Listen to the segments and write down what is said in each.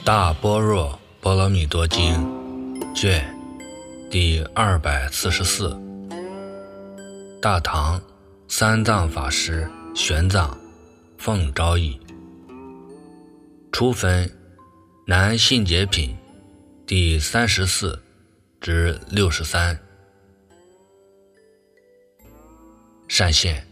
大般若波罗蜜多经卷第244，大唐三藏法师玄奘奉诏译，初分南信解品第34至63。善现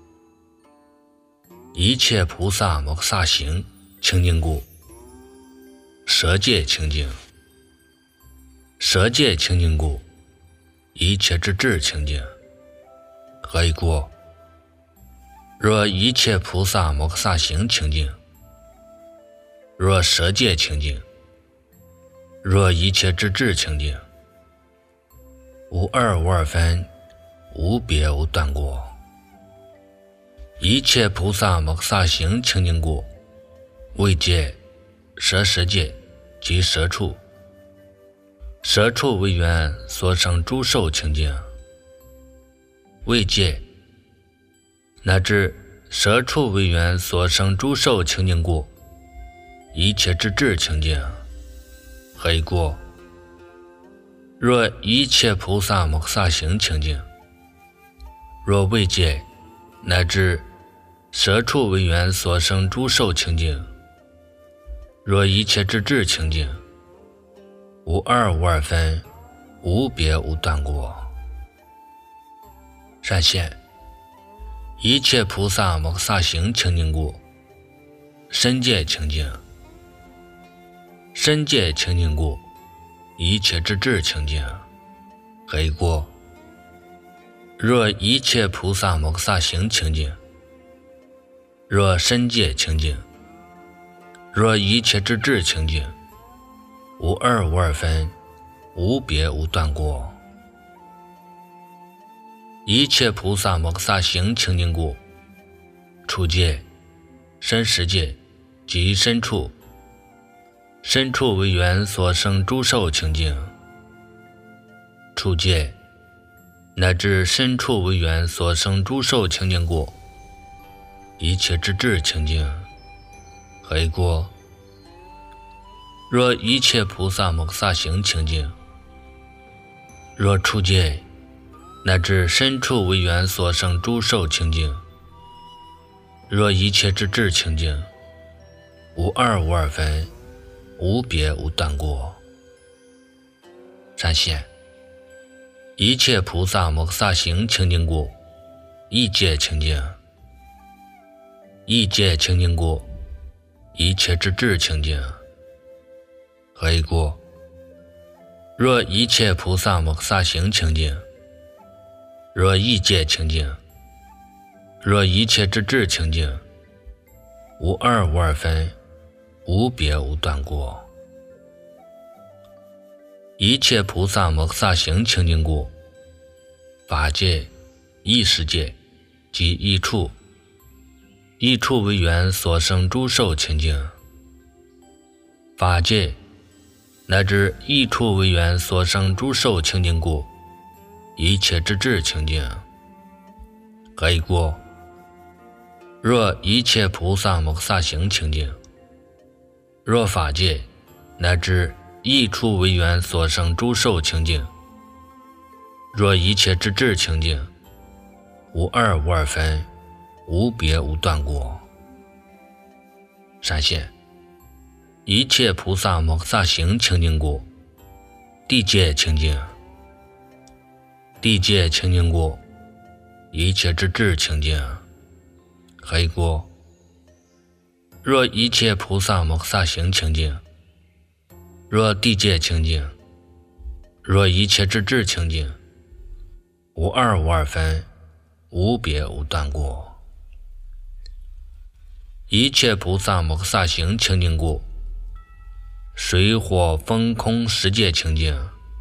一切菩萨摩诃萨行清净故，舍戒清净；舍戒清净故，一切之智清净。何以故？若一切菩萨摩诃萨行清净，若舍戒清净，若一切之智清净，无二无二分，无别无断过。一切菩萨摩诃萨行清净故，为戒、舍舍戒及舍处，舍处为缘所生诸受清净，为戒乃至舍处为缘所生诸受清净故，一切之智清净。何以故？若一切菩萨摩诃萨行清净，若为戒乃至舍处为缘所生诸受清净，若一切之智清净，无二无二分，无别无断过。善现一切菩萨摩诃萨行清净故，身戒清净；身戒清净故，一切之智清净。何以故？若一切菩萨摩诃萨行清净，若身戒清净，若一切之智清净，无二无二分，无别无断过。一切菩萨摩诃萨行清净故，处戒、身识戒及身处，身处为缘所生诸受清净，处戒乃至身处为缘所生诸受清净故，一切之智清净。何以故？若一切菩萨摩诃萨行清净，若处戒乃至身处为缘所生诸受清净，若一切之智清净，无二无二分，无别无断过。善现一切菩萨摩诃萨行清净故，意戒清净；意戒清净故，一切之智清净。何以故？若一切菩萨摩诃萨行清净，若意戒清净，若一切之智清净，无二无二分，无别无断过。一切菩萨摩诃萨行清净故，法界、意识界及意处，意处为缘所生诸受清净，法界乃至意处为缘所生诸受清净故，一切之智清净。何以故？若一切菩萨摩诃萨行清净，若法界乃至意处为缘所生诸受清净，若一切之智清净，无二无二分，无别无断过。善现一切菩萨摩诃萨行清净故，地界清净；地界清净故，一切之智清净。何以故？若一切菩萨摩诃萨行清净，若地界清净，若一切之智清净，无二无二分，无别无断过。一切菩萨摩诃萨行清净故，水火风空十界清净；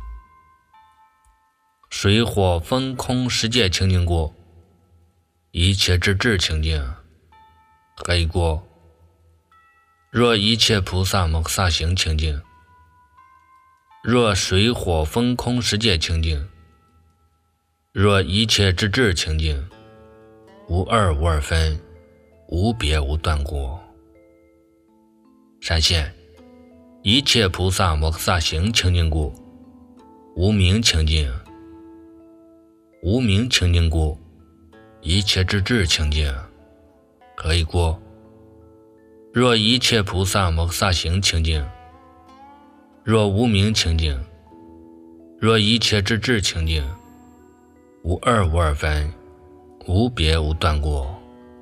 水火风空十界清净故，一切之智清净。何以故？若一切菩萨摩诃萨行清净，若水火风空十界清净，若一切之智清净，无二无二分，无别无断过。善现一切菩萨摩诃萨行清净故，无明清净。无明清净故，一切之智清净。可以过。若一切菩萨摩诃萨行清净，若无明清净，若一切之智清净，无二无二分，无别无断过。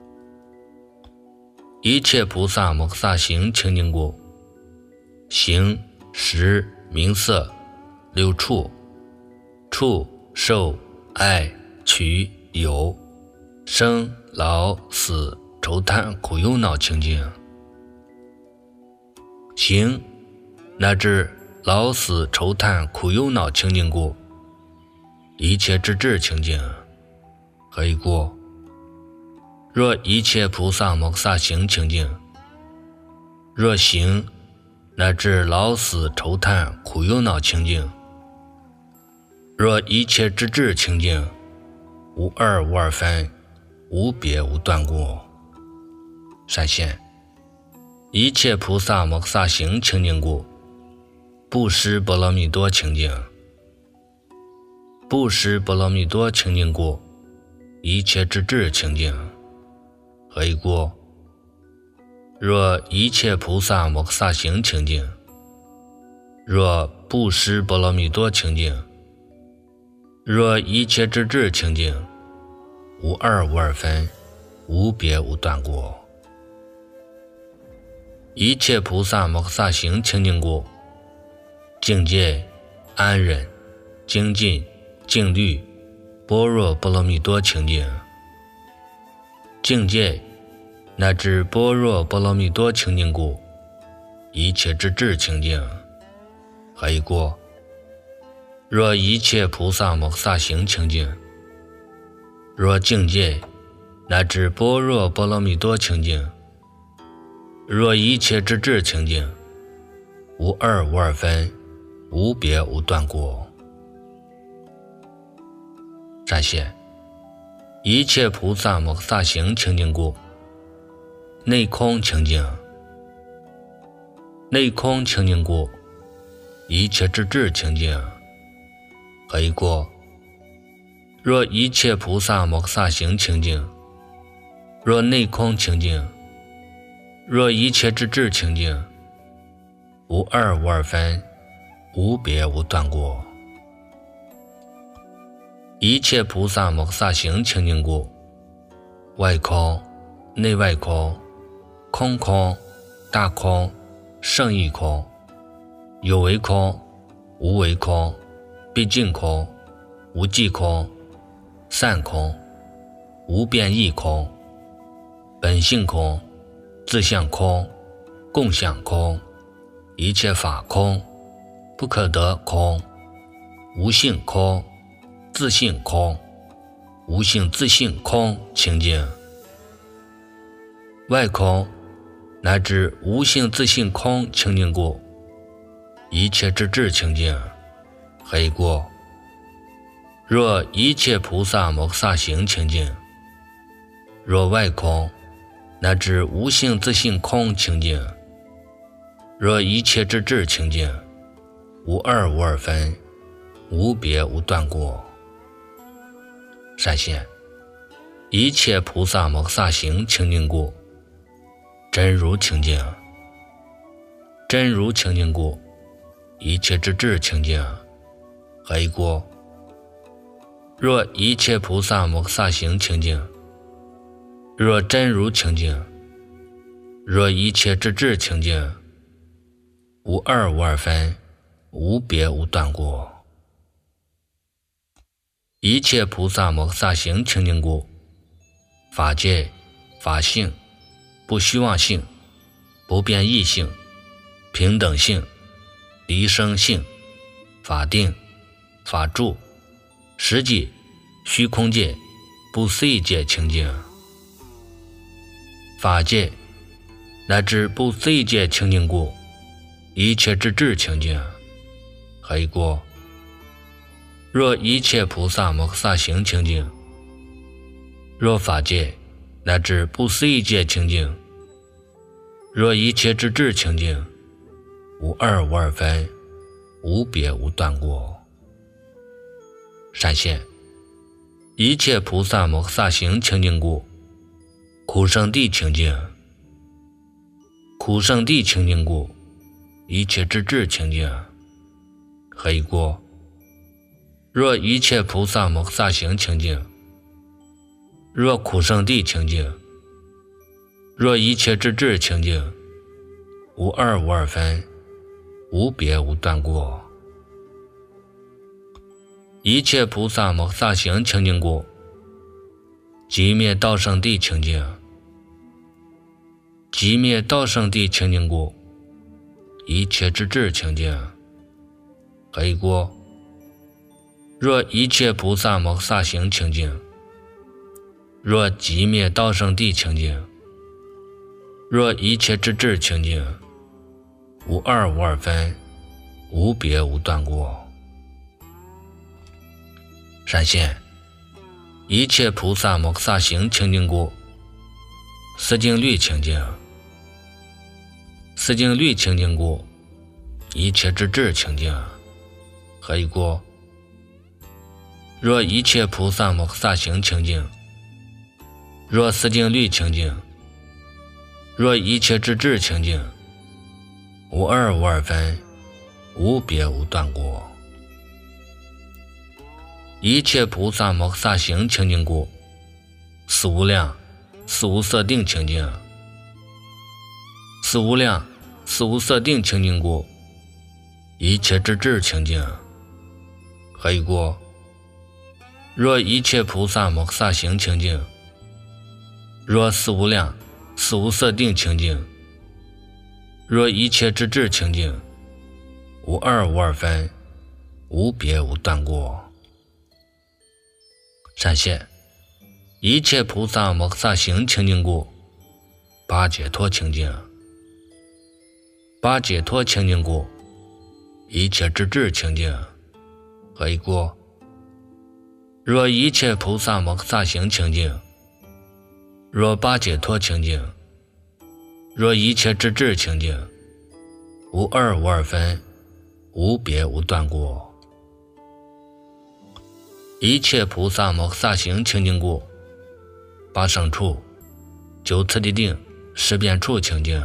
一切菩萨摩诃萨行清净故，形、识、名色、六处、触、受、爱、取、有、生、老、死、愁贪苦忧恼清净。行乃至老死愁贪苦忧恼清净故，一切之智清净。可以过。若一切菩萨摩诃萨行清净，若行乃至老死愁贪苦忧恼清净，若一切之智清净，无二无二分，无别无断过。闪现一切菩萨摩诃萨行清净故，布施波罗蜜多清净。布施波罗蜜多清净故，一切之智清净。可以过。若一切菩萨摩诃萨行清净，若布施波罗蜜多清净，若一切之智清净，无二无二分，无别无断过。一切菩萨摩诃萨行清净故，境界、安忍、精进、静虑、般若波罗蜜多清净。境界乃至般若波罗蜜多清净故，一切之智清净。可以过。若一切菩萨摩诃萨行清净，若境界乃至般若波罗蜜多清净，若一切之智清净，无二无二分，无别无断过。闪现一切菩萨摩诃萨行清净故，内空清净。内空清净故，一切之智清净。可以过。若一切菩萨摩诃萨行清净，若内空清净，若一切之智清净，无二无二分，无别无断过。一切菩萨摩诃萨行清净故，外空、内外空、空空、大空、胜义空、有为空、无为空、毕竟空、无际空、散空、无变异空、本性空、自相空、共相空、一切法空、不可得空、无性空、自性空、无性自性空清净。外空乃至无性自性空清净故，一切之智清净。可以过。若一切菩萨摩诃萨行清净，若外空乃至无性自性空清净，若一切之智清净，无二无二分，无别无断过。闪现一切菩萨摩诃萨行清净故，真如清净。真如清净故，一切之智清净。可以过。若一切菩萨摩诃萨行清净，若真如清净，若一切之智清净，无二无二分，无别无断过。一切菩萨摩诃萨行清净故，法界、法性、不虚妄性、不变异性、平等性、离生性、法定、法住、实际、虚空界、不思议界清净。法界乃至不思议界清净故，一切之智清净。可以过。若一切菩萨摩诃萨行清净，若法界乃至不思议界清净，若一切之智清净， 无二无二分，无别无断过。闪现一切菩萨摩诃萨行清净故，苦圣地清净；苦圣地清净故，一切之智清净。何以故？若一切菩萨摩诃萨行清净，若苦圣地清净，若一切之智清净，无二无二分，无别无断过。一切菩萨摩诃萨行清净故，寂灭道圣地清净；寂灭道圣地清净故，一切之智清净。何以故？若一切菩萨摩诃萨行清净，若寂灭道圣地清净，若一切之智清净，无二无二分，无别无断过。闪现一切菩萨摩诃萨行清净故，思净律清净；思净律清净故，一切之智清净。何以故？若一切菩萨摩诃萨行清净，若思净律清净，若一切之智清净，无二无二分，无别无断过。一切菩萨摩诃萨行清净故，思无量思无色定清净；思无量思无色定清净故，一切之智清净。何以故？若一切菩萨摩诃萨行清净，若思无量思无色定清净，若一切之智清净，无二无二分，无别无断过。闪现一切菩萨摩诃萨行清净故，八解脱清净；八解脱清净故，一切之智清净。何以故？若一切菩萨摩诃萨行清净，若八解脱清净，若一切之智清净，无二无二分，无别无断过。一切菩萨摩诃萨行清净故，八胜处九次第定十遍处清净；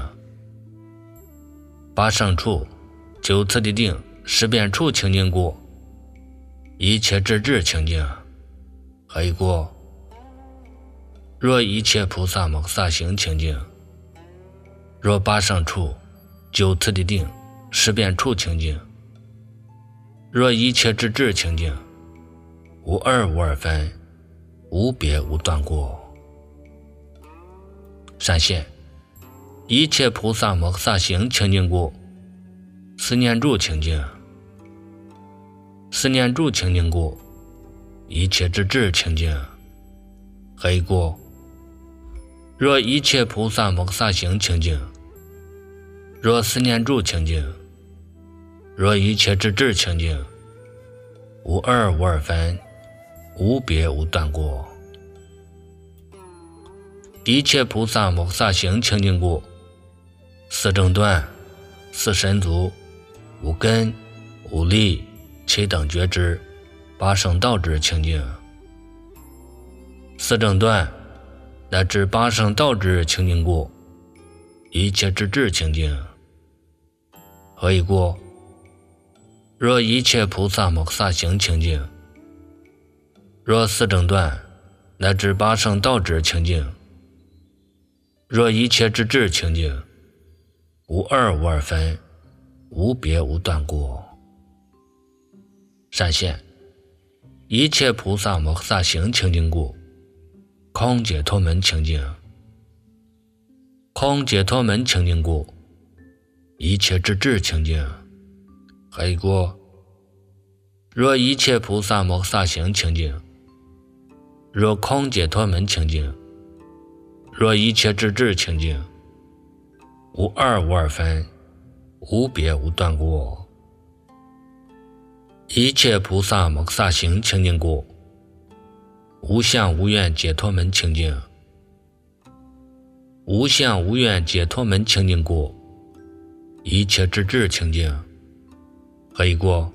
八胜处九次第定十遍处清净故，一切之智清净。何以故？若一切菩萨摩诃萨行清净，若八胜处九次第定十遍处清净，若一切之智清净，无二无二分，无别无断过。闪现一切菩萨摩诃萨行清净故，思念住清净；思念住清净故，一切之智清净。何以故？若一切菩萨摩诃萨行清净，若思念住清净，若一切之智清净，无二无二分，无别无断过。一切菩萨摩诃萨行清净故，四正断四神足五根五力七等觉知八圣道之清净；四正断乃至八圣道之清净故，一切之智清净。何以故？若一切菩萨摩诃萨行清净，若四正断乃至八圣道之清净，若一切之智清净，无二无二分，无别无断过。闪现一切菩萨摩诃萨行清净故，空解脱门清净；空解脱门清净故，一切之智清净。何以故？若一切菩萨摩诃萨行清净，若空解脱门清净，若一切之智清净，无二无二分，无别无断过。一切菩萨摩诃萨行清净故，无相无愿解脱门清净；无相无愿解脱门清净故， 一切之智清净，何以故？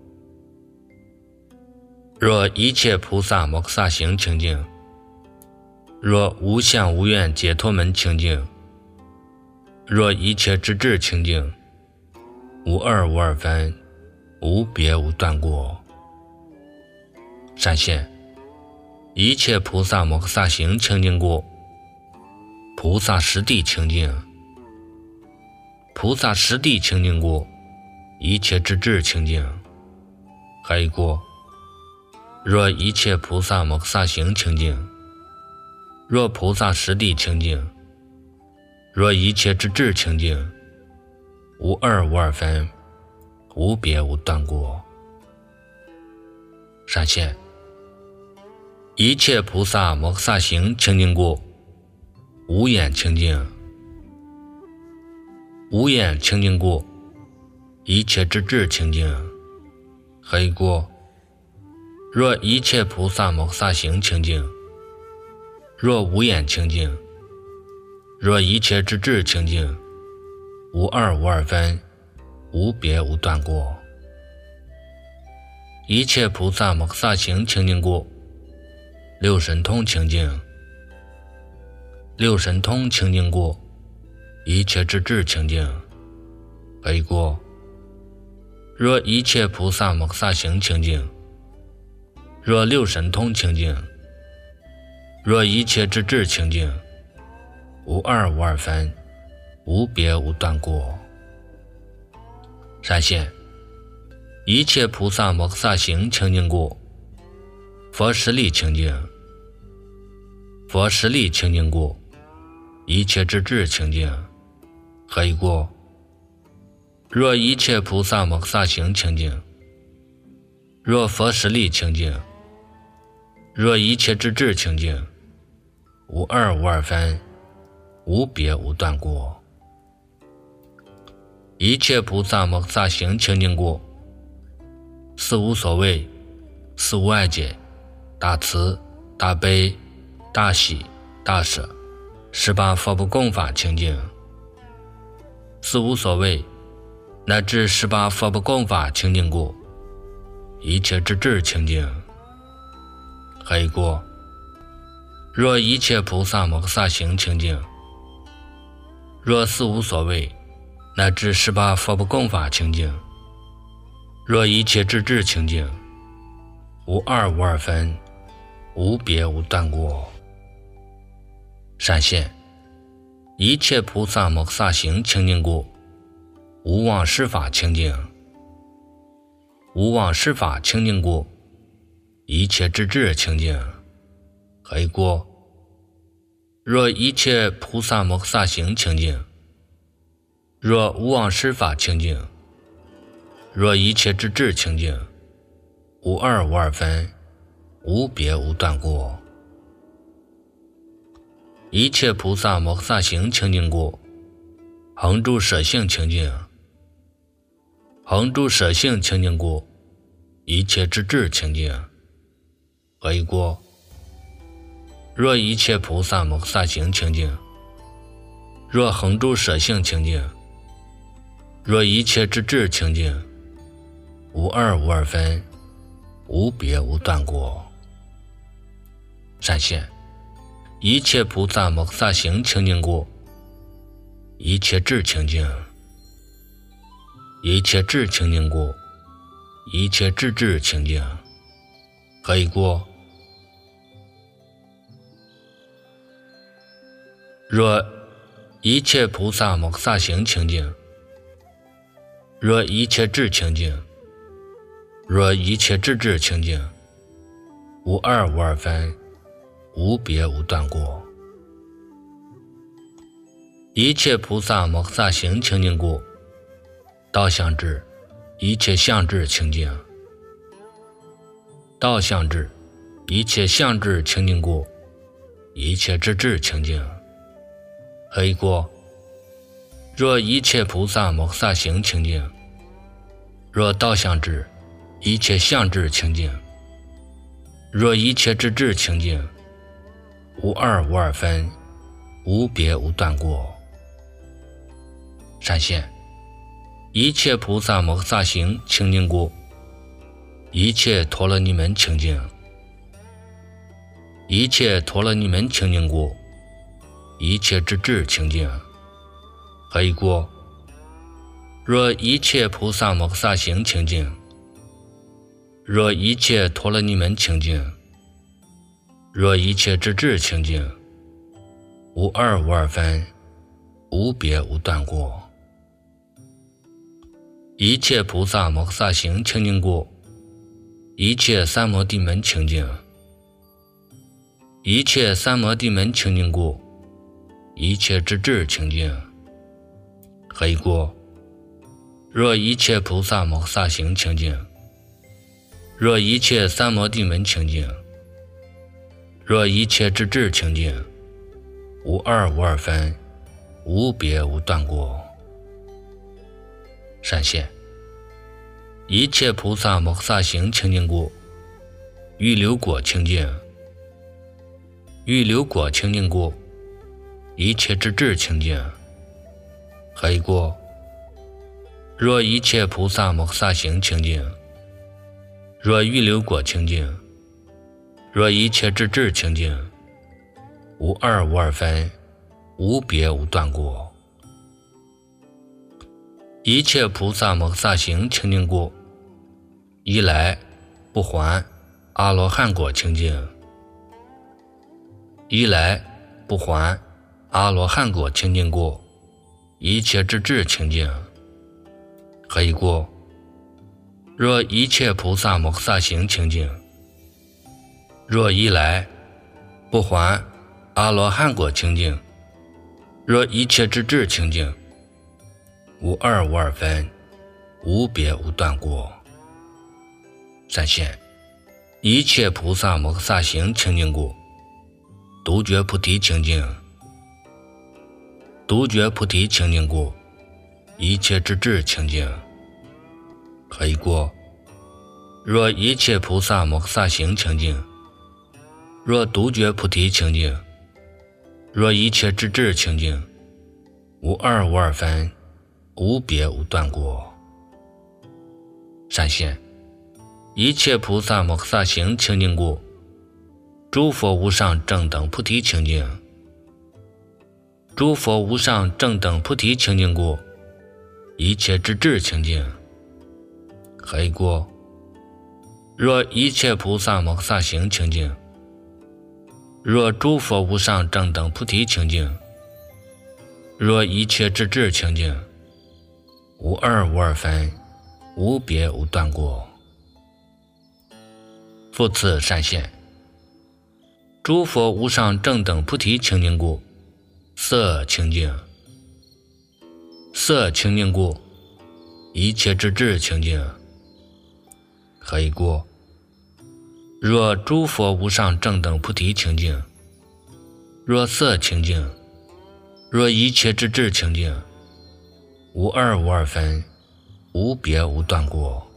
若一切菩萨摩诃萨行清净，若无相无愿解脱门清净，若一切之智清净，无二无二分，无别无断过。善现一切菩萨摩诃萨行清净故，菩萨实地清净，菩萨实地清净故，一切之智清净，何以故？若一切菩萨摩诃萨行清净，若菩萨实地清净，若一切之智清净，无二无二分，无别无断过。善现一切菩萨摩诃萨行清净故，无眼清净，无眼清净故，一切之智清净，何以故？若一切菩萨摩诃萨行清净，若无眼清净，若一切之智清净，无二无二分，无别无断过。一切菩萨摩诃萨行清净故，六神通清净，六神通清净故，一切之智清净，何以故？若一切菩萨摩诃萨行清净，若六神通清净，若一切之智清净，无二无二分，无别无断过。善现一切菩萨摩诃萨行清净故，佛实力清净，佛实力清净故，一切之智清净，何以故？若一切菩萨摩诃萨行清净，若佛实力清净，若一切之智清净，无二无二分，无别无断过。一切菩萨摩诃萨行清净故，四无所谓，四无碍解，大慈大悲大喜大舍，18佛不共法清净。四无所谓乃至18佛不共法清净故，一切之智清净，何以故？若一切菩萨摩诃萨行清净，若四无所谓乃至18佛不共法清净，若一切之智清净，无二无二分，无别无断过。善现一切菩萨摩诃萨行清净故，无妄施法清净，无妄施法清净故，一切之智清净，何以故？若一切菩萨摩诃萨行清净，若无妄施法清净，若一切之智清净，无二无二分，无别无断过。一切菩萨摩诃萨行清净故，恒住舍性清净，恒住舍性清净故，一切之智清净，何以故？若一切菩萨摩诃萨行清净，若恒住舍性清净，若一切之智清净，无二无二分，无别无断过。善现一切菩萨摩诃萨行清净故，一切智清净，一切智清净故，一切智智清净，何以故？若一切菩萨摩诃萨行清净，若一切智清净，若一切智智清净，无二无二分，无别无断过。一切菩萨摩诃萨行清净故，道相智，一切相智清净，道相智，一切相智清净故，一切智智清净，何以故？若一切菩萨摩诃萨行清净，若道相智，一切相智清净，若一切智智清净，无二无二分，无别无断过。善现一切菩萨摩诃萨行清净故，一切陀罗尼门清净；一切陀罗尼门清净故，一切之智清净。何以故？若一切菩萨摩诃萨行清净，若一切陀罗尼门清净，若一切之智清净，无二无二分，无别无断过。一切菩萨摩诃萨行清净故，一切三摩地门清净；一切三摩地门清净故，一切之智清净。何以故？若一切菩萨摩诃萨行清净，若一切三摩地门清净，若一切之智清净，无二无二分，无别无断过。善现，一切菩萨摩诃萨行清净故，欲流果清净；欲流果清净故，一切之智清净。何以故？若一切菩萨摩诃萨行清净，若欲流果清净，若一切之智清净，无二无二分，无别无断过。一切菩萨摩诃萨行清净故，一来不还阿罗汉果清净；一来不还阿罗汉果清净故，一切之智清净。何以故？若一切菩萨摩诃萨行清净，若一来不还阿罗汉果清净，若一切之智清净，无二无二分，无别无断过。善现，一切菩萨摩诃萨行清净故，独觉菩提清净；独觉菩提清净故，一切之智清净。何以故？若一切菩萨摩诃萨行清净，若独觉菩提清净，若一切之智清净，无二无二分，无别无断过。善现，一切菩萨摩诃萨行清净故，诸佛无上正等菩提清净；诸佛无上正等菩提清净故，一切之智清净。何以故？若一切菩萨摩诃萨行清净，若诸佛无上正等菩提清净，若一切之智清净，无二无二分，无别无断过。复次善现，诸佛无上正等菩提清净故，色清净；色清净故，一切之智清净。何以故？若诸佛无上正等菩提清净，若色清净，若一切之智清净，无二无二分，无别无断过。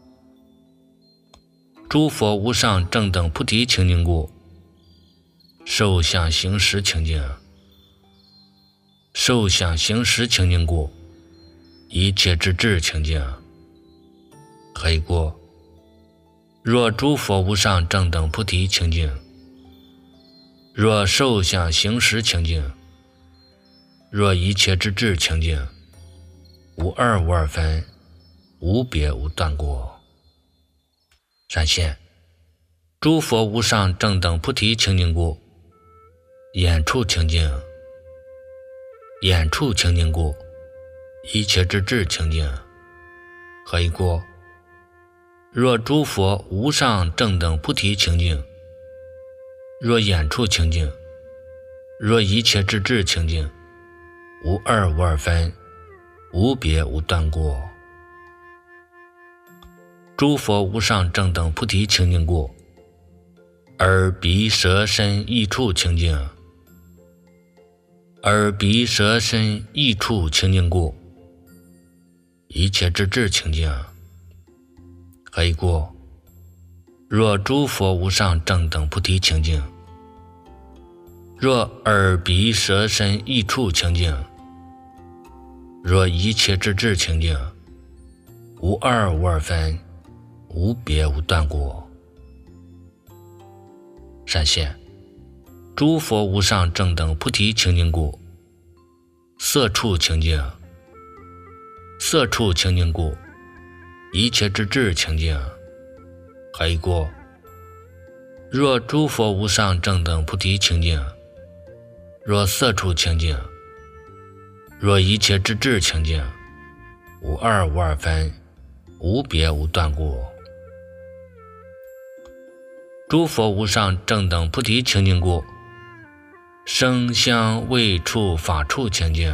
诸佛无上正等菩提清净故，受想行识清净；受想行识清净故，一切之智清净。何以故？若诸佛无上正等菩提清净，若受想行识清净，若一切之智清净，无二无二分，无别无断过。善现，诸佛无上正等菩提清净故，眼处清净；眼处清净故，一切之智清净。何以故？若诸佛无上正等菩提清净，若眼处清净，若一切之智清净，无二无二分，无别无断过。诸佛无上正等菩提清净故，耳鼻舌身意处清净；耳鼻舌身意处清净故，一切之智清净。何以故？若诸佛无上正等菩提清净，若耳鼻舌身意处清净，若一切之智清净， 无二无二分，无别无断过。闪现诸佛无上正等菩提清净故，色处清净，色处清净故，一切之智清净。还一过，若诸佛无上正等菩提清净，若色处清净，若一切之智清净，无二无二分，无别无断过。诸佛无上正等菩提清净故，声香味触法处清净，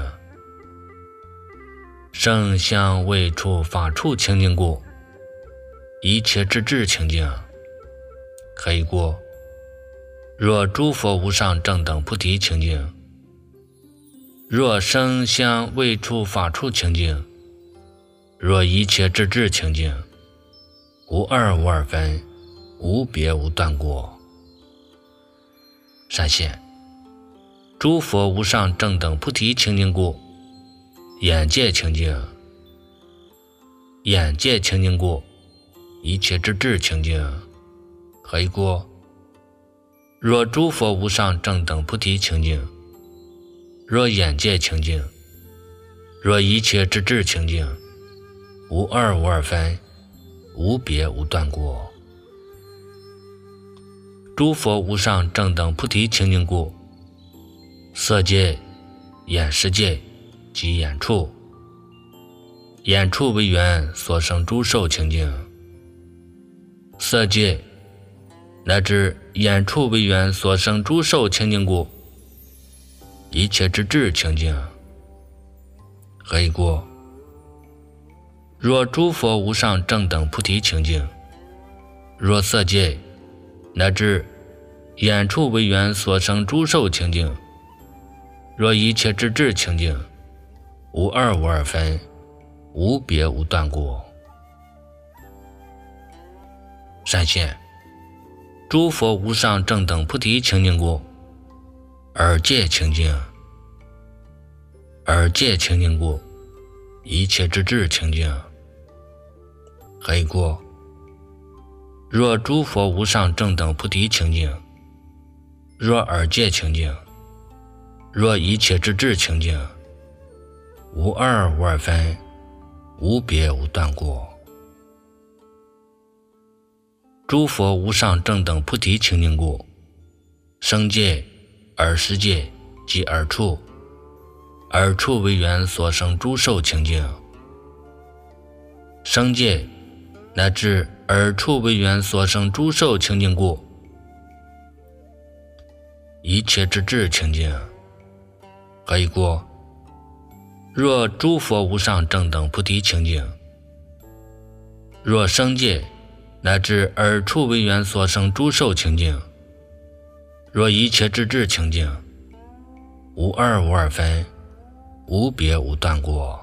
声香味触法处清净故，一切之智清净。可以过，若诸佛无上正等菩提清净，若声香味触法处清净，若一切之智清净，无二无二分，无别无断过。闪现诸佛无上正等菩提清净故，眼界清净，眼界清净故，一切之智清净。可以过，若诸佛无上正等菩提清净，若眼界清净，若一切之智清净，无二无二分，无别无断过。诸佛无上正等菩提清净故，色界、眼识界及眼处，眼处为缘所生诸受清净，色界乃至眼处为缘所生诸受清净故，一切之智清净。可以过，若诸佛无上正等菩提清净，若色界乃至眼处为缘所生诸受清净，若一切之智清净，无二无二分，无别无断过。闪现诸佛无上正等菩提清净故，耳界清净，耳界清净故，一切之智清净。可以过，若诸佛无上正等菩提清净，若耳界清净，若一切之智清净，无二无二分，无别无断过。诸佛无上正等菩提清净故，声界、耳识界及耳处，耳处为缘所生诸受清净，声界乃至耳处为缘所生诸受清净故，一切之智清净。可以过，若诸佛无上正等菩提清净，若声界乃至耳处为缘所生诸受清净，若一切之智清净，无二无二分，无别无断过。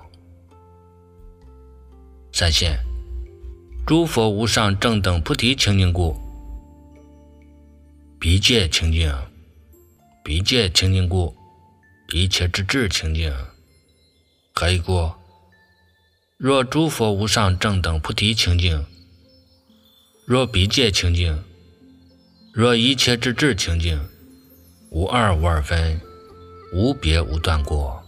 闪现诸佛无上正等菩提清净故，鼻界清净，鼻界清净故，一切之智清净。可以过，若诸佛无上正等菩提清净，若鼻界清净，若一切之智清净，无二无二分，无别无断过。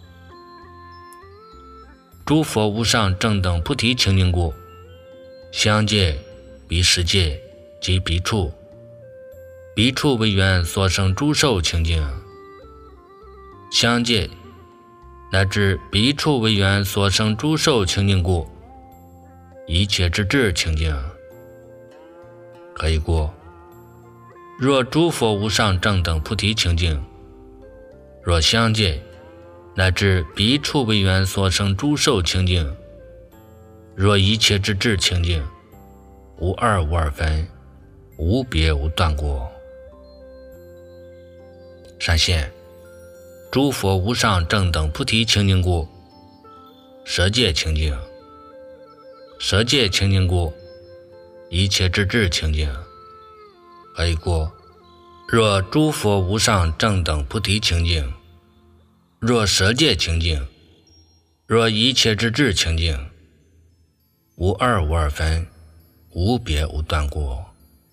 诸佛无上正等菩提清净故，香界、鼻识界及鼻处，鼻处为缘所生诸受清净，香界乃至鼻处为缘所生诸受清净故，一切之智清净。可以过，若诸佛无上正等菩提清净，若香界乃至鼻处为缘所生诸受清净，若一切之智清净，无二无二分，无别无断过。闪现诸佛无上正等菩提清净故，舌界清净，舌界清净故，一切之智清净。可以过，若诸佛无上正等菩提清净，若舌界清净，若一切之智清净， 无二无二分，无别无断过。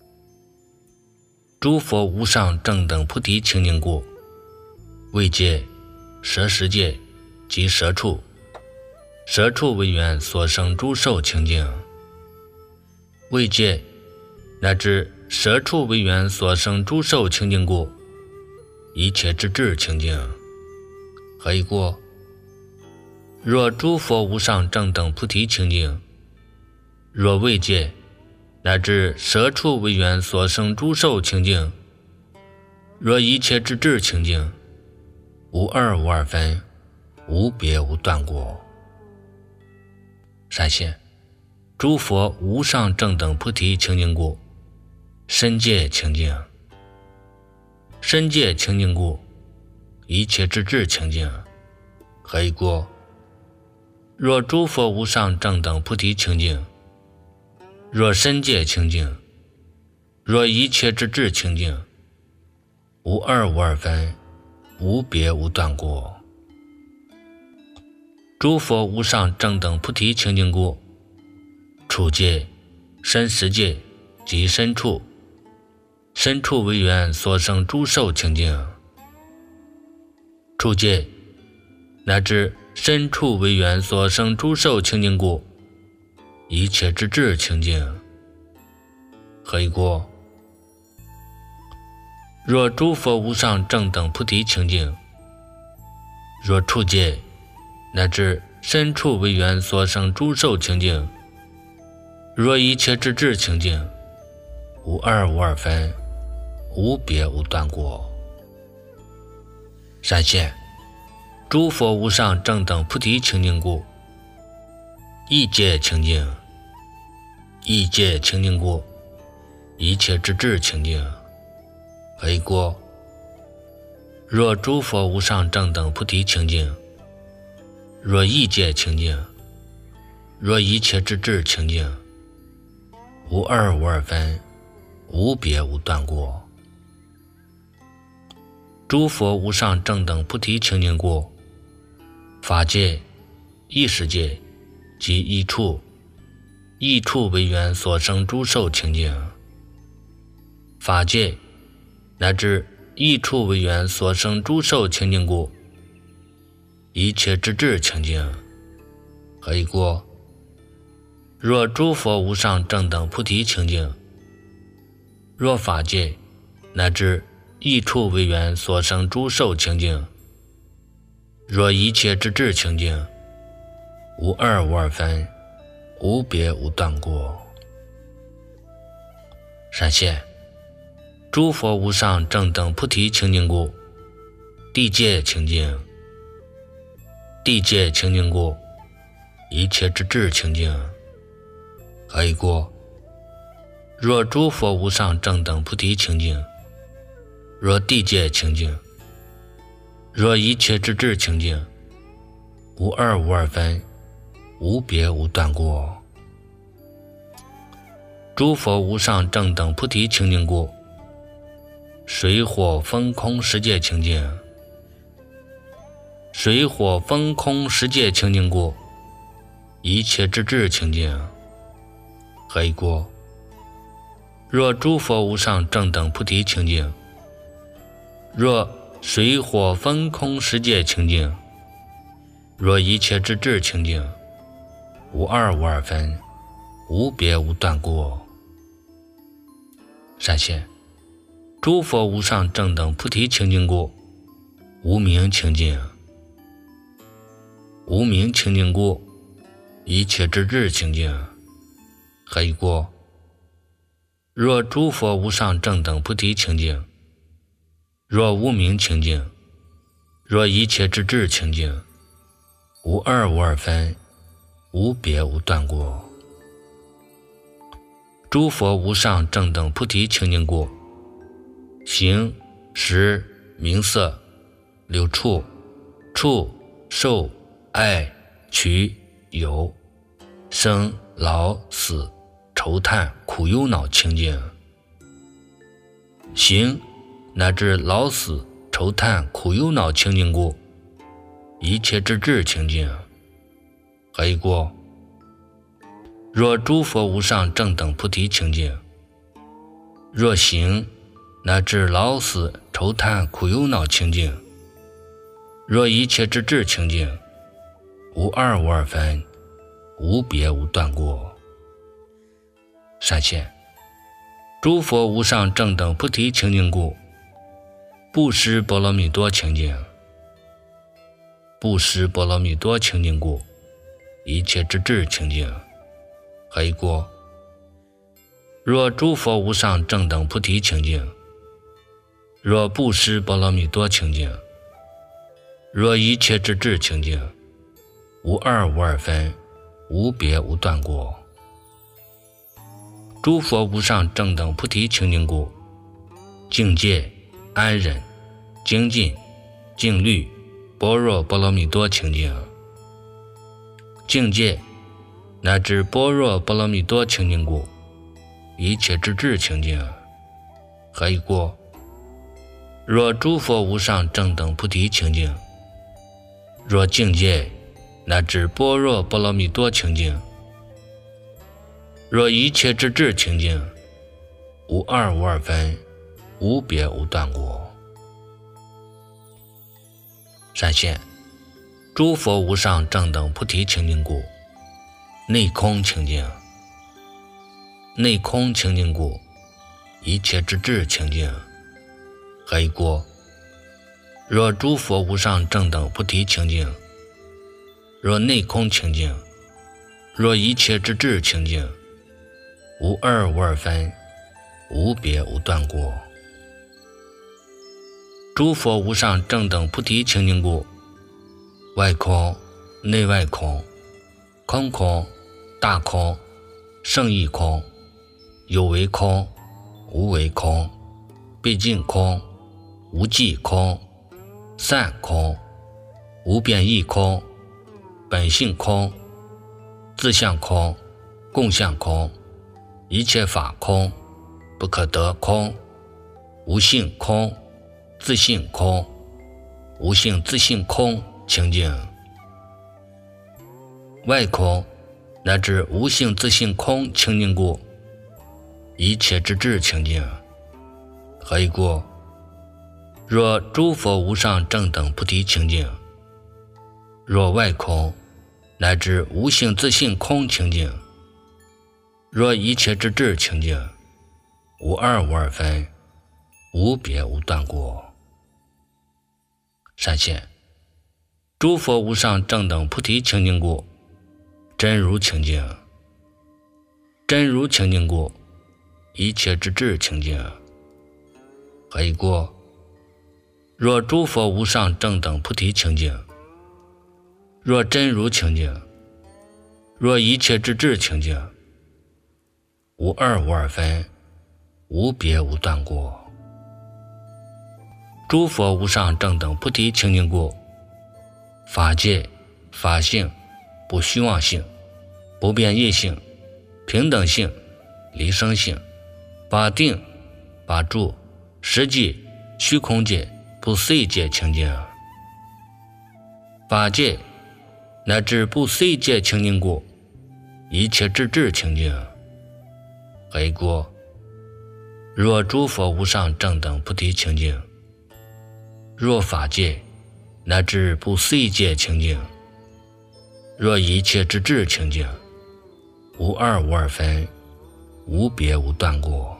诸佛无上正等菩提清净故，位界、舍世界及舍处，舍处为缘所生诸受清净。位界乃至舍处为缘所生诸受清净故，一切之智清净。何以故？若诸佛无上正等菩提清净，若位界乃至舍处为缘所生诸受清净，若一切之智清净，无二无二分，无别无断过。善现诸佛无上正等菩提清净故，身界清净。身界清净故，一切之智清净。何以故？若诸佛无上正等菩提清净，若身界清净，若一切之智清净，无二无二分，无别无断过。诸佛无上正等菩提清净故，处界、身实界及身处，身处为缘所生诸受清净。处界乃至身处为缘所生诸受清净故，一切之智清净。何以故？若诸佛无上正等菩提清净，若处界乃至身处为缘所生诸受清净，若一切之智清净，无二无二分，无别无断过。善现诸佛无上正等菩提清净故，意界清净。意界清净故，一切之智清净。何以故？若诸佛无上正等菩提清净，若意界清净，若一切之智清净，无二无二分，无别无断过。诸佛无上正等菩提清净故，法界、意识界及意处，意处为缘所生诸受清净。法界乃至意处为缘所生诸受清净故，一切之智清净。何以故？若诸佛无上正等菩提清净，若法界乃至意处为缘所生诸受清净，若一切之智清净，无二无二分，无别无断过。善现诸佛无上正等菩提清净故，地界清净。地界清净故，一切之智清净。何以故？若诸佛无上正等菩提清净，若地界清净，若一切之智清净，无二无二分，无别无断过。诸佛无上正等菩提清净故，水火风空十界清净。水火风空十界清净故，一切之智清净。何以故？若诸佛无上正等菩提清净，若水火风空十界清净，若一切之智清净，无二无二分，无别无断过。善现诸佛无上正等菩提清净故，无明清净。无明清净故，一切之智清净。何以故？若诸佛无上正等菩提清净，若无明清净，若一切之智清净，无二无二分，无别无断过。诸佛无上正等菩提清净故，形、识、名色、六处、触、受、爱、取、有、生、老、死、愁叹、苦忧恼清净。形乃至老死、愁叹、苦忧恼清净故，一切之智清净。何以故？ 若诸佛无上正等菩提清净；若行，乃至老死愁贪苦忧恼清净；若一切之智清净，无二无二分，无别无断过。善现，诸佛无上正等菩提清净故，布施波罗蜜多清净；布施波罗蜜多清净故，一切之智清净。何以故？若诸佛无上正等菩提清净；若布施波罗蜜多清净；若一切之智清净，无二无二分，无别无断过。诸佛无上正等菩提清净故，境界、安忍、精进、静虑、般若波罗蜜多清净；境界乃至般若波罗蜜多清净故，一切之智清净。何以故？若诸佛无上正等菩提清净；若境界乃至般若波罗蜜多清净；若一切之智清净，无二无二分，无别无断过。善现，诸佛无上正等菩提清净故，内空清净；内空清净故，一切之智清净。何以故？若诸佛无上正等菩提清净；若内空清净；若一切之智清净，无二无二分，无别无断过。诸佛无上正等菩提清净故，外空、内外空、空空、大空、胜义空、有为空、无为空、毕竟空、无际空、散空、无变异空、本性空、自相空、共相空、一切法空、不可得空、无性空、自性空、无性自性空清净。外空乃至无性自性空清净故，一切之智清净。何以故？若诸佛无上正等菩提清净；若外空乃至无性自性空清净；若一切之智清净，无二无二分，无别无断过。善现，诸佛无上正等菩提清净故，真如清净；真如清净故，一切之智清净。何以故？若诸佛无上正等菩提清净；若真如清净；若一切之智清净，无二无二分，无别无断过。诸佛无上正等菩提清净故，法界、法性、不虚妄性、不变异性、平等性、离生性、法定、法住、实际、虚空界、不思议界清净。法界乃至不思议界清净故，一切之智清净。何以故？若诸佛无上正等菩提清净；若法界乃至不思议界清净；若一切之智清净，无二无二分，无别无断过。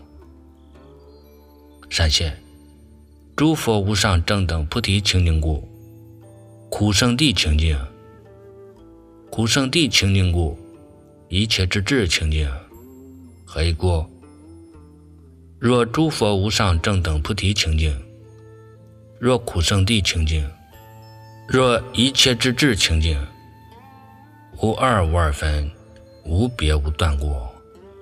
善现，诸佛无上正等菩提清净故，苦生地清净；苦生地清净故，一切之智清净。何以故？若诸佛无上正等菩提清净；若苦生地清净；若一切之智清净，无二无二分，无别无断过。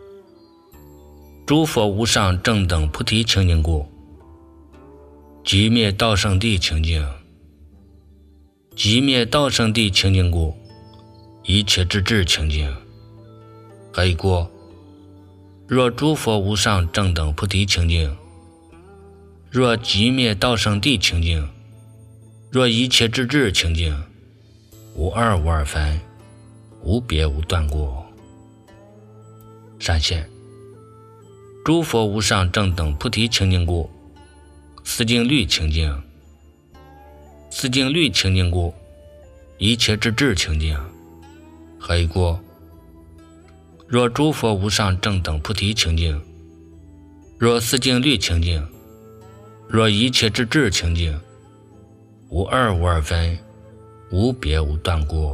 诸佛无上正等菩提清净故，寂灭道生地清净；寂灭道生地清净故，一切之智清净。何以故？若诸佛无上正等菩提清净；若寂灭道生地清净；若一切之智清净，无二无二分，无别无断过。 闪现诸佛无上正等菩提清净故，四境律清净。四境律清净故，一切之智清净。何以故？若诸佛无上正等菩提清净，若四境律清净，若一切之智清净，无二无二分，无别无断故。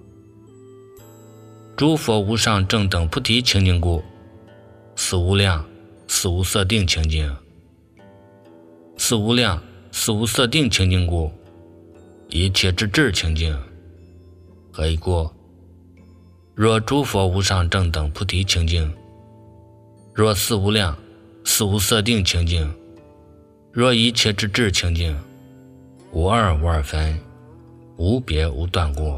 诸佛无上正等菩提清净故，四无量四无色定清净。四无量四无色定清净故，一切之智清净。何以故？若诸佛无上正等菩提清净，若四无量四无色定清净，若一切之智清净，无二无二分，无别无断故。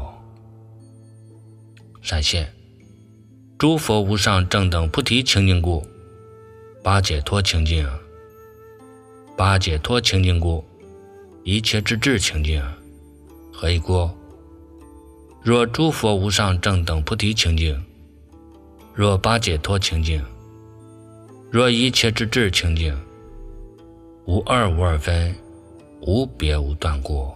闪现诸佛无上正等菩提清净故，八解脱清净。八解脱清净故，一切之智清净。何以故？若诸佛无上正等菩提清净，若八解脱清净，若一切之智清净，无二无二分，无别无断故。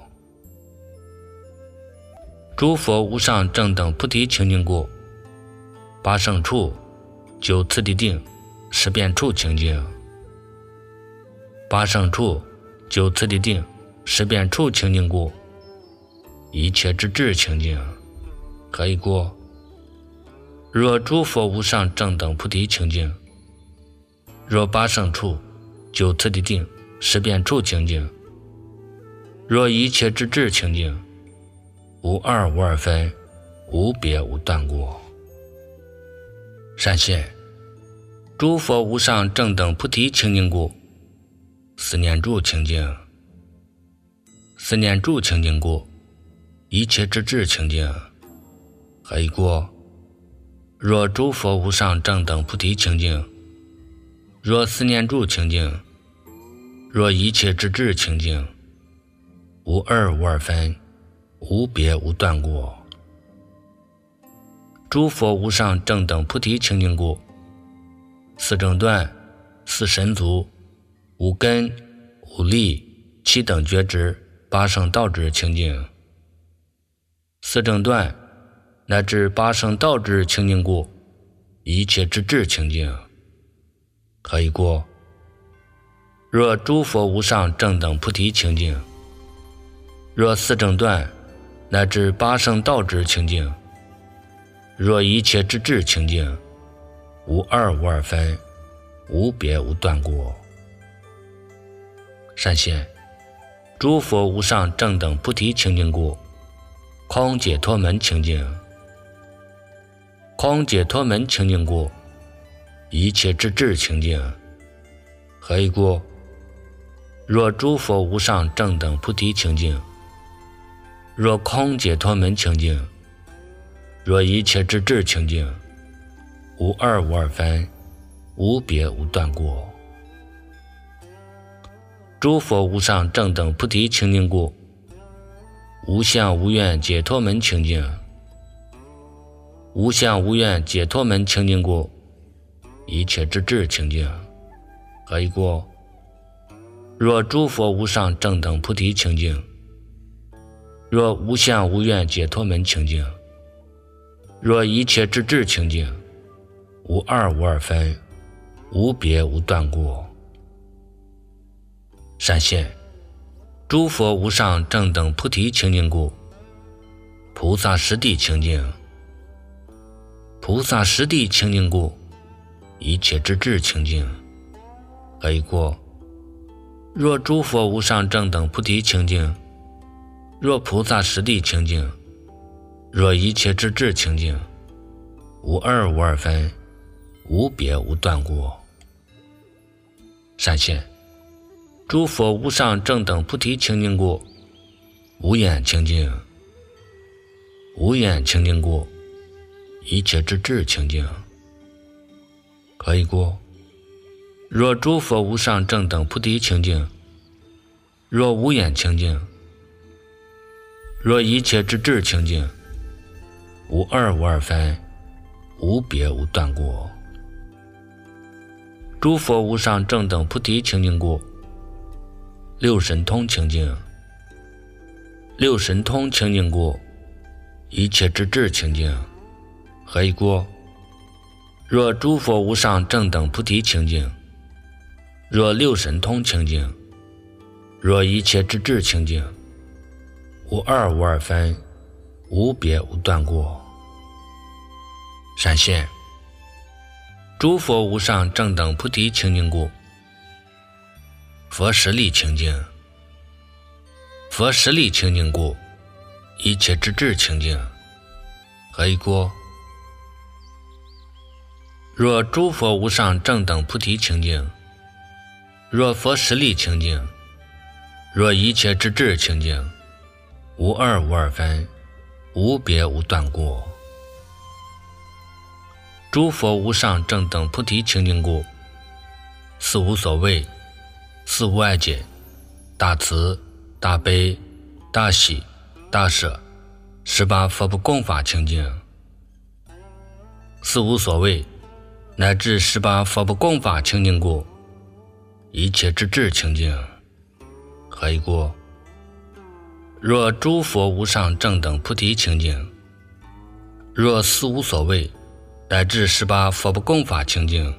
诸佛无上正等菩提清净故，八圣处九次第定十遍处清净。八圣处九次第定十遍处清净故，一切之智清净。何以故？若诸佛无上正等菩提清净，若八圣处九次第定十遍处清净，若一切之智清净，无二无二分，无别无断故。闪现诸佛无上正等菩提清净故，四念住清净。四念住清净故，一切之智清净。何以故？若诸佛无上正等菩提清净，若四念住清净，若一切之智清净，无二无二分，无别无断故。诸佛无上正等菩提清净故，四正断四神足五根五力七等觉知八圣道智清净。四正断乃至八圣道智清净故，一切之智清净。何以故？若诸佛无上正等菩提清净，若四正断乃至八圣道智清净，若一切之智清净，无二无二分，无别无断故。闪现诸佛无上正等菩提清净故，空解脱门清净。空解脱门清净故，一切之智清净。何以故？若诸佛无上正等菩提清净，若空解脱门清净，若一切之智清净，无二无二分，无别无断故。诸佛无上正等菩提清净故，无相无愿解脱门清净。无相无愿解脱门清净故，一切之智清净。何以故？若诸佛无上正等菩提清净，若无相无愿解脱门清净，若一切之智清净，无二无二分，无别无断故。闪现诸佛无上正等菩提清净故，菩萨实地清净。菩萨实地清净故，一切之智清净。何以故？若诸佛无上正等菩提清净，若菩萨实地清净，若一切之智清净，无二无二分，无别无断故。闪现诸佛无上正等菩提清净故，无眼清净。无眼清净故，一切之智清净。何以故？若诸佛无上正等菩提清净，若无眼清净，若一切之智清净，无二无二分，无别无断故。 诸佛无上正等菩提清净故，六神通清净。六神通清净故，一切之智清净。何以故？若诸佛无上正等菩提清净，若六神通清净，若一切之智清净，无二无二分，无别无断过。闪现诸佛无上正等菩提清净故，佛实力清净。佛实力清净故，一切之智清净。何以故？若诸佛无上正等菩提清净，若佛实力清净，若一切之智清净，无二无二分，无别无断过。诸佛无上正等菩提清净故，四无所谓，四无碍解，大慈大悲大喜大舍，18佛不共法清净。四无所谓乃至18佛不共法清净故，一切之智清净。何以故？若诸佛无上正等菩提清净，若四无所谓乃至18佛不共法清净，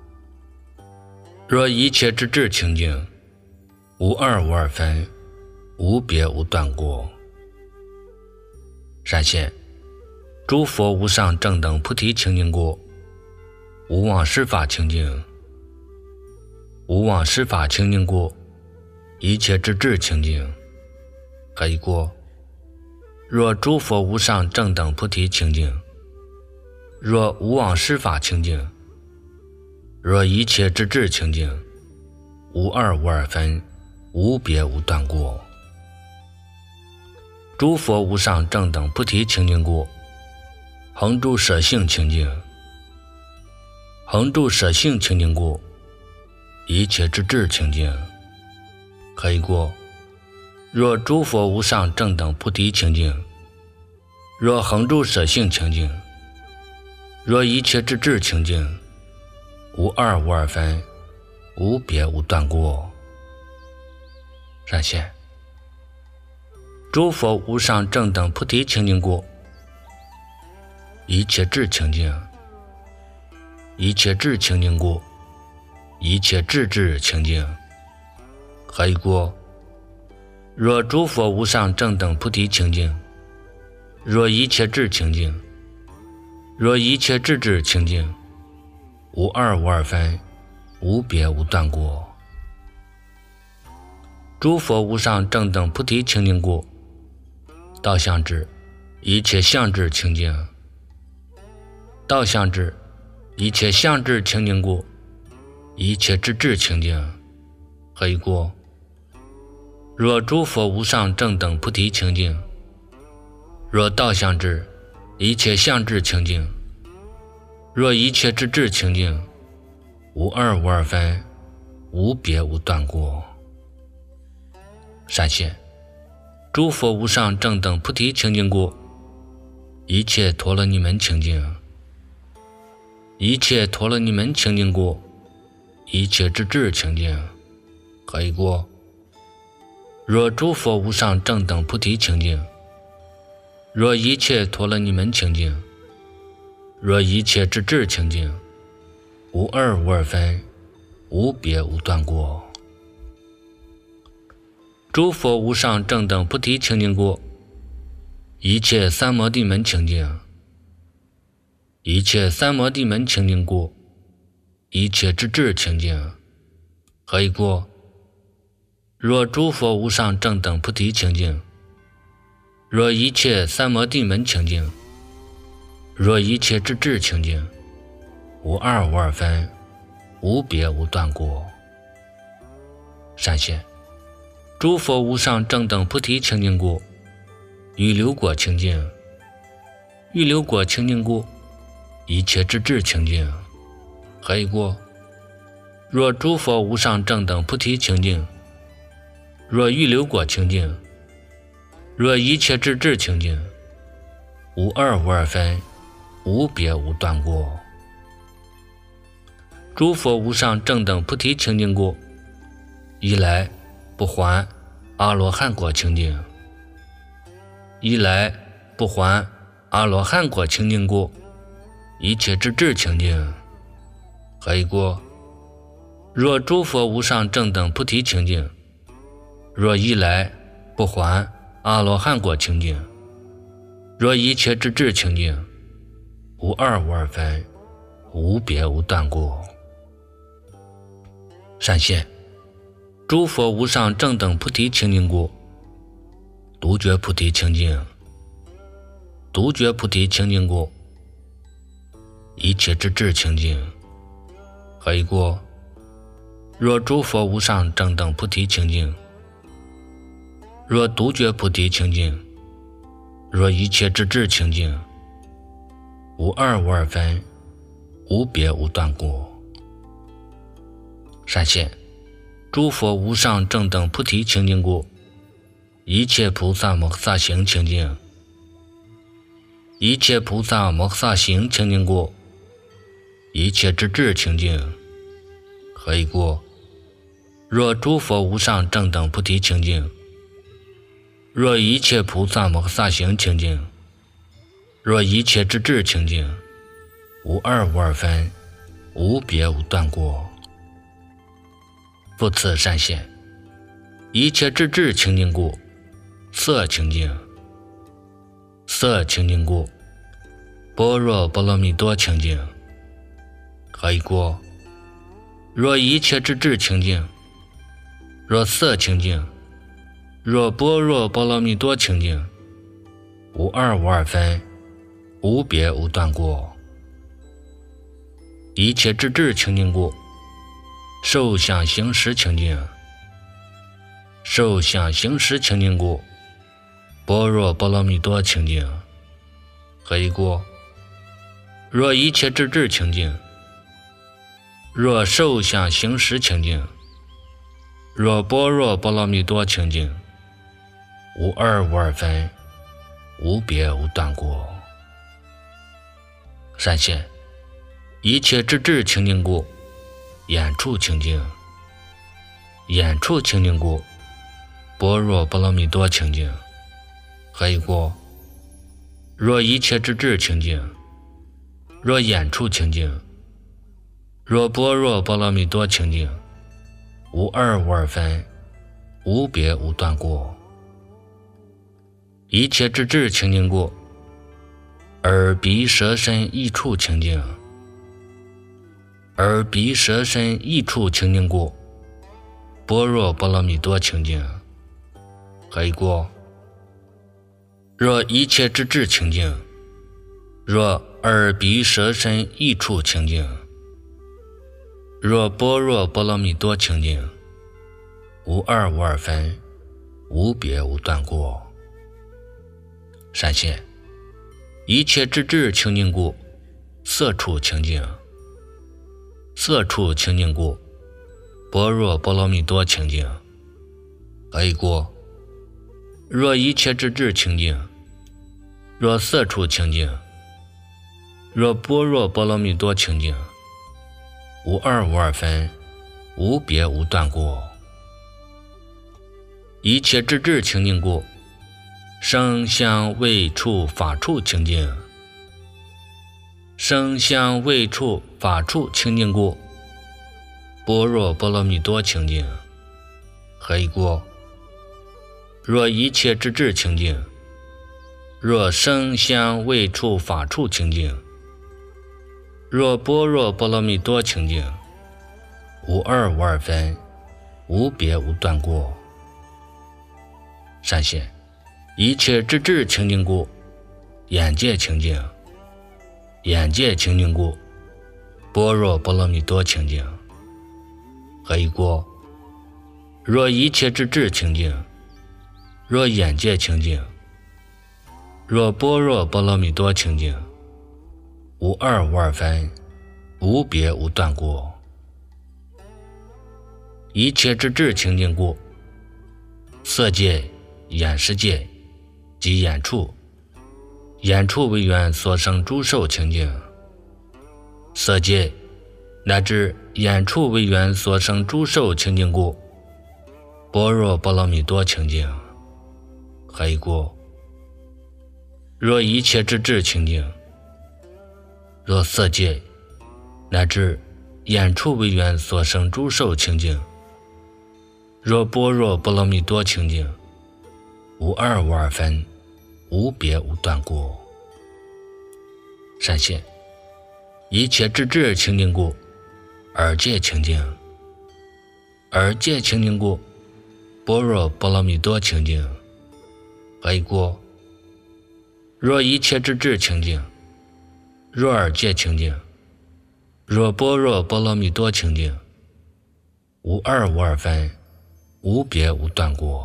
若一切之智清净，无二无二分，无别无断过。闪现诸佛无上正等菩提清净故，无妄施法清净。无妄施法清净故，一切之智清净。何以故？若诸佛无上正等菩提清净，若无妄施法清净，若一切之智清净，无二无二分，无别无断过。诸佛无上正等菩提清净故，恒住舍性清净。恒住舍性清净故，一切之智清净。何以故？若诸佛无上正等菩提清净，若恒住舍性清净，若一切之智清净，无二无二分，无别无断过。闪现诸佛无上正等菩提清净故，一切智清净。一切智清净故，一切智智清净。何以故？若诸佛无上正等菩提清净，若一切智清净，若一切智智清净，无二无二分，无别无断过。诸佛无上正等菩提清净故，道相智，一切相智清净。道相智，一切相智清净故，一切智智清净。何以故？若诸佛无上正等菩提清净，若道相智，一切相智清净，若一切智智清净，无二无二分，无别无断过。闪现诸佛无上正等菩提清净故，一切陀罗尼门清净。一切陀罗尼门清净故，一切之智清净。何以故？若诸佛无上正等菩提清净，若一切陀罗尼门清净，若一切之智清净，无二无二分，无别无断过。诸佛无上正等菩提清净故，一切三摩地门清净。一切三摩地门清净故，一切之智清净。何以故？若诸佛无上正等菩提清净，若一切三摩地门清净，若一切之智清净，无二无二分，无别无断过。闪现诸佛无上正等菩提清净故，预流果清净。预流果清净故，一切之智清净。何以故？若诸佛无上正等菩提清净，若预流果清净，若一切之智清净，无二无二分，无别无断过。 诸佛无上正等菩提清净故，一来不还阿罗汉果清净，一来不还阿罗汉果清净故，一切之智清净。何以故？若诸佛无上正等菩提清净，若一来不还阿罗汉果清净，若一切之智清净，无二无二分，无别无断故。善现，诸佛无上正等菩提清净故，独觉菩提清净，独觉菩提清净故，一切之智清净。何以故？若诸佛无上正等菩提清净，若独觉菩提清净，若一切之智清净，无二无二分，无别无断故。善现，诸佛无上正等菩提清净故，一切菩萨摩诃萨行清净，一切菩萨摩诃萨行清净故，一切之智清净。何以故？若诸佛无上正等菩提清净，若一切菩萨摩诃萨行清净，若一切之智清净，无二无二分，无别无断故。复次善现，一切之智清净故，色清净，色清净故，般若波罗蜜多清净。何以故？若一切之智清净，若色清净，若般若波罗蜜多清净，无二无二分，无别无断故。一切之智清净故，受想行识清净，受想行识清净故，般若波罗蜜多清净。何以故？若一切之智清净，若受想行识清净，若般若波罗蜜多清净，无二无二分，无别无断故。善现，一切之智清净故，眼处清净，眼处清净故，般若波罗蜜多清净。何以故？若一切之智清净，若眼处清净，若般若波罗蜜多清净，无二无二分，无别无断故。一切之智清净故，耳鼻舌身意处清净，耳鼻舌身意处清净故，般若波罗蜜多清净。何以故？若一切之智清净，若耳鼻舌身意处清净，若般若波罗蜜多清净，无二无二分，无别无断故。善现，一切之智清净故，色处清净，色处清净故，般若波罗蜜多清净。何以故？若一切之智清净，若色处清净，若般若波罗蜜多清净，无二无二分，无别无断故。一切之智清净故，声香味触法处清净，声香味触法处清净故，般若波罗蜜多清净。何以故？若一切之智清净，若声香味触法处清净，若般若波罗蜜多清净，无二无二分，无别无断故。善现，一切之智清净故，眼界清净，眼界清净故，般若波罗蜜多清净。何以故？若一切之智清净，若眼界清净，若般若波罗蜜多清净，无二无二分，无别无断故。一切之智清净故，色界、眼识界及眼处，眼处为缘所生诸受清净。色界乃至眼处为缘所生诸受清净故，般若波罗蜜多清净。何以故？若一切之智清净，若色界乃至眼处为缘所生诸受清净，若般若波罗蜜多清净，无二无二分，无别无断故。善现一切之智清净故，耳界清净。耳界清净故，般若波罗蜜多清净。何以故？若一切之智清净，若耳界清净，若般若波罗蜜多清净，无二无二分，无别无断故。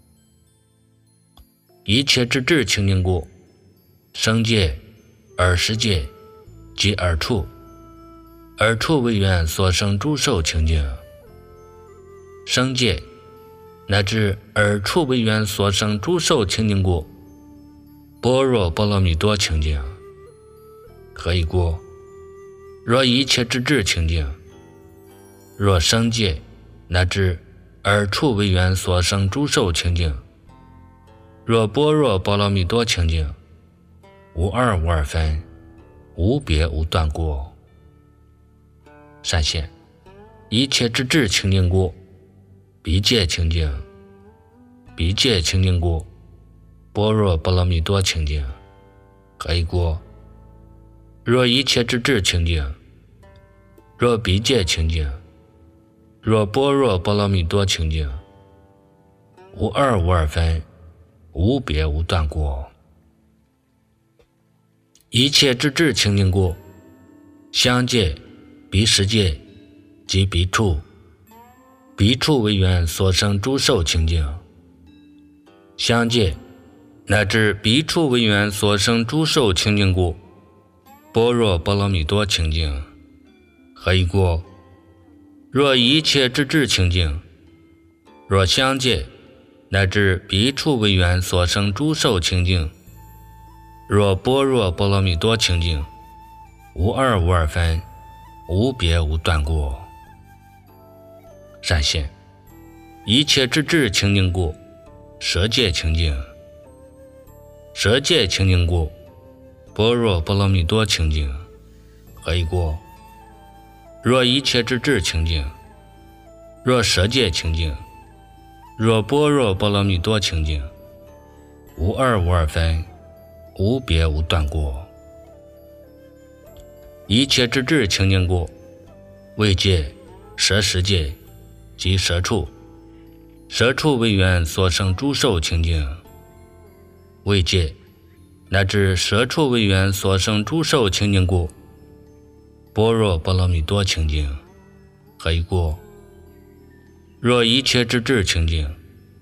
一切之智清净故，声界、耳识界及耳处，耳处为缘所生诸受清净。声界乃至耳处为缘所生诸受清净故，般若波罗蜜多清净。何以故？若一切之智清净，若声界乃至耳处为缘所生诸受清净，若般若波罗蜜多清净，无二无二分，无别无断故。善现一切之智清净故，鼻界清净。鼻界清净故，般若波罗蜜多清净。何以故？若一切之智清净，若鼻界清净，若般若波罗蜜多清净，无二无二分，无别无断故。一切之智清净故，香界、鼻识界及鼻处，鼻处为缘所生诸受清净。香界乃至鼻处为缘所生诸受清净故，般若波罗蜜多清净。何以故？若一切之智清净，若香界乃至鼻处为缘所生诸受清净，若般若波罗蜜多清净，无二无二分，无别无断故。善现一切之智清净故，舌界清净。舌界清净故，般若波罗蜜多清净。何以故？若一切之智清净，若舌界清净，若般若波罗蜜多清净，无二无二分，无别无断故。一切之智清净故，味界、舌识界及舌处，舌处为缘所生诸受清净。味界乃至舌处为缘所生诸受清净故，般若波罗蜜多清净。何以故？若一切之智清净，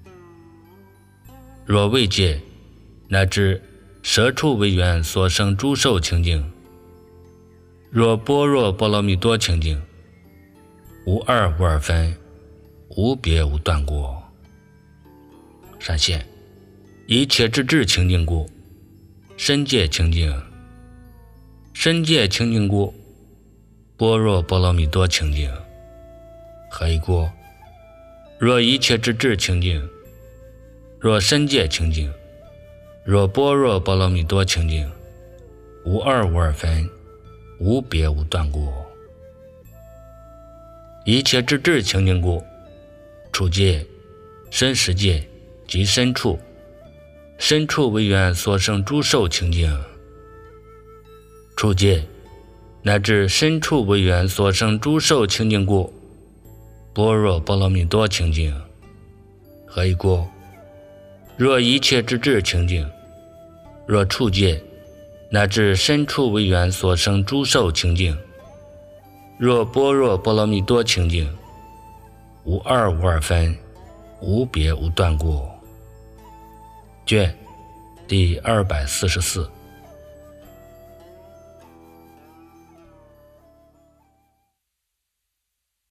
若味界乃至舌处为缘所生诸受清净，若般若波罗蜜多清净，无二无二分，无别无断故。善现一切之智清净故，身界清净。身界清净故，般若波罗蜜多清净。何以故？若一切之智清净，若身界清净，若般若波罗蜜多清净，无二无二分，无别无断故。一切之智清净故，处界、身识界及身处，身处为缘所生诸受清净。处界乃至身处为缘所生诸受清净故，般若波罗蜜多清净。何以故？若一切之智清净，若处界乃至身处为缘所生诸受清净，若般若波罗蜜多清净，无二无二分，无别无断故。卷第244。